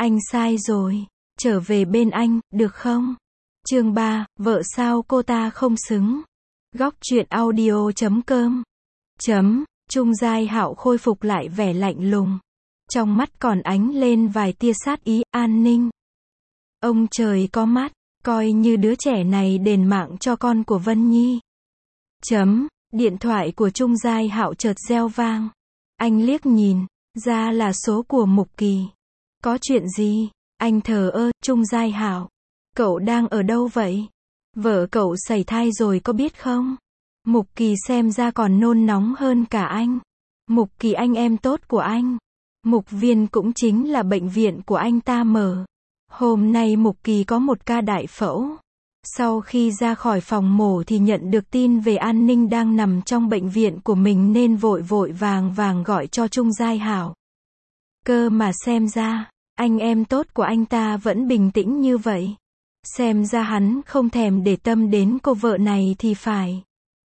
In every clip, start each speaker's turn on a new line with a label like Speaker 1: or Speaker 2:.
Speaker 1: Anh sai rồi. Trở về bên anh, được không? Chương 3, vợ sao cô ta không xứng. Góc truyện audio.com. Trung Giai Hạo khôi phục lại vẻ lạnh lùng. Trong mắt còn ánh lên vài tia sát ý, An Ninh. Ông trời có mắt, coi như đứa trẻ này đền mạng cho con của Vân Nhi. Điện thoại của Trung Giai Hạo chợt reo vang. Anh liếc nhìn, ra là số của Mục Kỳ. Có chuyện gì? Anh thờ ơ, Trung Giai Hạo. Cậu đang ở đâu vậy? Vợ cậu sảy thai rồi có biết không? Mục Kỳ xem ra còn nôn nóng hơn cả anh. Mục Kỳ anh em tốt của anh. Mục Viên cũng chính là bệnh viện của anh ta mở. Hôm nay Mục Kỳ có một ca đại phẫu. Sau khi ra khỏi phòng mổ thì nhận được tin về An Ninh đang nằm trong bệnh viện của mình nên vội vội vàng vàng gọi cho Trung Giai Hạo. Cơ mà xem ra, anh em tốt của anh ta vẫn bình tĩnh như vậy. Xem ra hắn không thèm để tâm đến cô vợ này thì phải.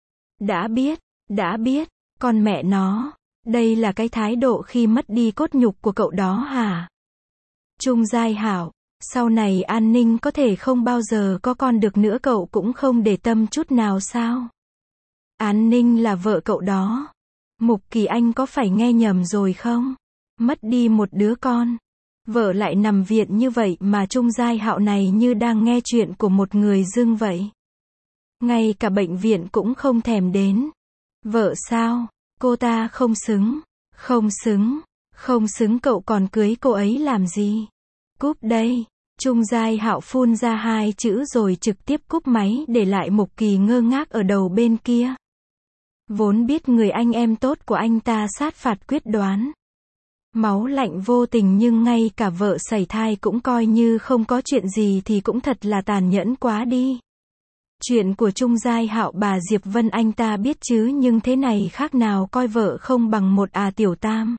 Speaker 1: Đã biết, con mẹ nó, đây là cái thái độ khi mất đi cốt nhục của cậu đó hả? Trung Giai Hạo, sau này An Ninh có thể không bao giờ có con được nữa cậu cũng không để tâm chút nào sao? An Ninh là vợ cậu đó. Mục Kỳ anh có phải nghe nhầm rồi không? Mất đi một đứa con. Vợ lại nằm viện như vậy mà Trung Giai Hạo này như đang nghe chuyện của một người dưng vậy. Ngay cả bệnh viện cũng không thèm đến. Vợ sao? Cô ta không xứng. Không xứng cậu còn cưới cô ấy làm gì? Cúp đây. Trung Giai Hạo phun ra hai chữ rồi trực tiếp cúp máy để lại Mục Kỳ ngơ ngác ở đầu bên kia. Vốn biết người anh em tốt của anh ta sát phạt quyết đoán. Máu lạnh vô tình nhưng ngay cả vợ sảy thai cũng coi như không có chuyện gì thì cũng thật là tàn nhẫn quá đi. Chuyện của Trung Giai Hạo bà Diệp Vân anh ta biết chứ nhưng thế này khác nào coi vợ không bằng một tiểu tam.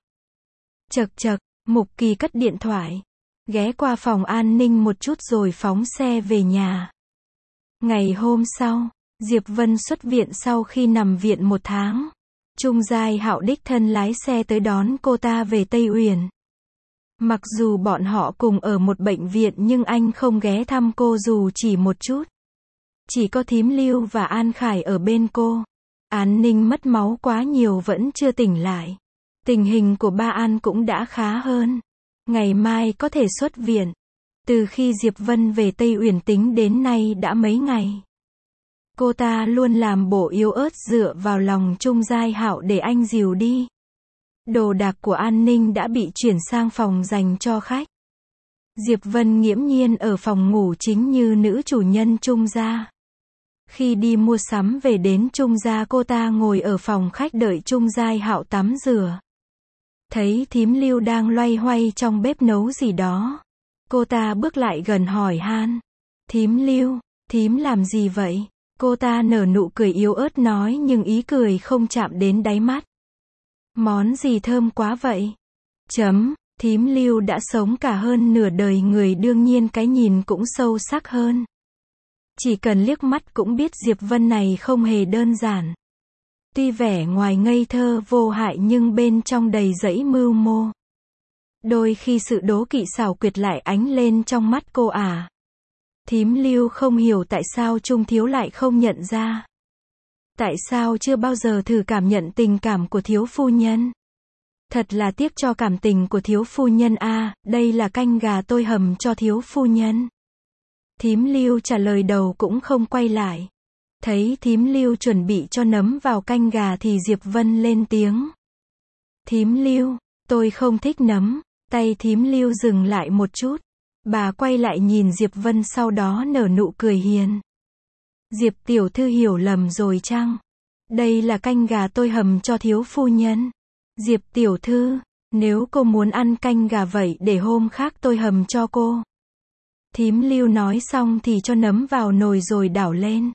Speaker 1: Chậc, Mục Kỳ cất điện thoại. Ghé qua phòng an ninh một chút rồi phóng xe về nhà. Ngày hôm sau, Diệp Vân xuất viện sau khi nằm viện 1 tháng. Trung Giai Hạo đích thân lái xe tới đón cô ta về Tây Uyển. Mặc dù bọn họ cùng ở một bệnh viện nhưng anh không ghé thăm cô dù chỉ một chút. Chỉ có Thím Lưu và An Khải ở bên cô. An Ninh mất máu quá nhiều vẫn chưa tỉnh lại. Tình hình của ba An cũng đã khá hơn. Ngày mai có thể xuất viện. Từ khi Diệp Vân về Tây Uyển tính đến nay đã mấy ngày. Cô ta luôn làm bộ yếu ớt dựa vào lòng Trung Giai Hạo để anh dìu đi. Đồ đạc của An Ninh đã bị chuyển sang phòng dành cho khách. Diệp Vân nghiễm nhiên ở phòng ngủ chính như nữ chủ nhân Trung gia. Khi đi mua sắm về đến Trung gia cô ta ngồi ở phòng khách đợi Trung Giai Hạo tắm rửa. Thấy Thím Lưu đang loay hoay trong bếp nấu gì đó. Cô ta bước lại gần hỏi han. Thím Lưu, thím làm gì vậy? Cô ta nở nụ cười yếu ớt nói nhưng ý cười không chạm đến đáy mắt. Món gì thơm quá vậy? Thím Lưu đã sống cả hơn nửa đời người đương nhiên cái nhìn cũng sâu sắc hơn. Chỉ cần liếc mắt cũng biết Diệp Vân này không hề đơn giản. Tuy vẻ ngoài ngây thơ vô hại nhưng bên trong đầy dẫy mưu mô. Đôi khi sự đố kỵ xảo quyệt lại ánh lên trong mắt cô à. Thím Lưu không hiểu tại sao Trung Thiếu lại không nhận ra. Tại sao chưa bao giờ thử cảm nhận tình cảm của thiếu phu nhân. Thật là tiếc cho cảm tình của thiếu phu nhân a, đây là canh gà tôi hầm cho thiếu phu nhân. Thím Lưu trả lời đầu cũng không quay lại. Thấy Thím Lưu chuẩn bị cho nấm vào canh gà thì Diệp Vân lên tiếng. Thím Lưu, tôi không thích nấm. Tay Thím Lưu dừng lại một chút. Bà quay lại nhìn Diệp Vân sau đó nở nụ cười hiền. Diệp tiểu thư hiểu lầm rồi chăng? Đây là canh gà tôi hầm cho thiếu phu nhân. Diệp tiểu thư, nếu cô muốn ăn canh gà vậy để hôm khác tôi hầm cho cô. Thím Lưu nói xong thì cho nấm vào nồi rồi đảo lên.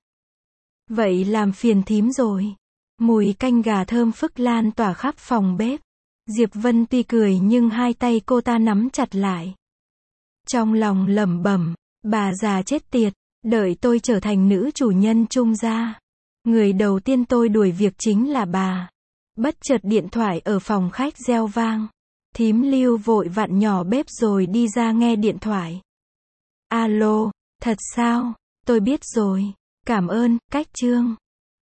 Speaker 1: Vậy làm phiền thím rồi. Mùi canh gà thơm phức lan tỏa khắp phòng bếp. Diệp Vân tuy cười nhưng hai tay cô ta nắm chặt lại. Trong lòng lẩm bẩm, bà già chết tiệt, đợi tôi trở thành nữ chủ nhân Trung gia. Người đầu tiên tôi đuổi việc chính là bà. Bất chợt điện thoại ở phòng khách reo vang. Thím Lưu vội vặn nhỏ bếp rồi đi ra nghe điện thoại. Alo, thật sao? Tôi biết rồi. Cảm ơn, Cách Trương.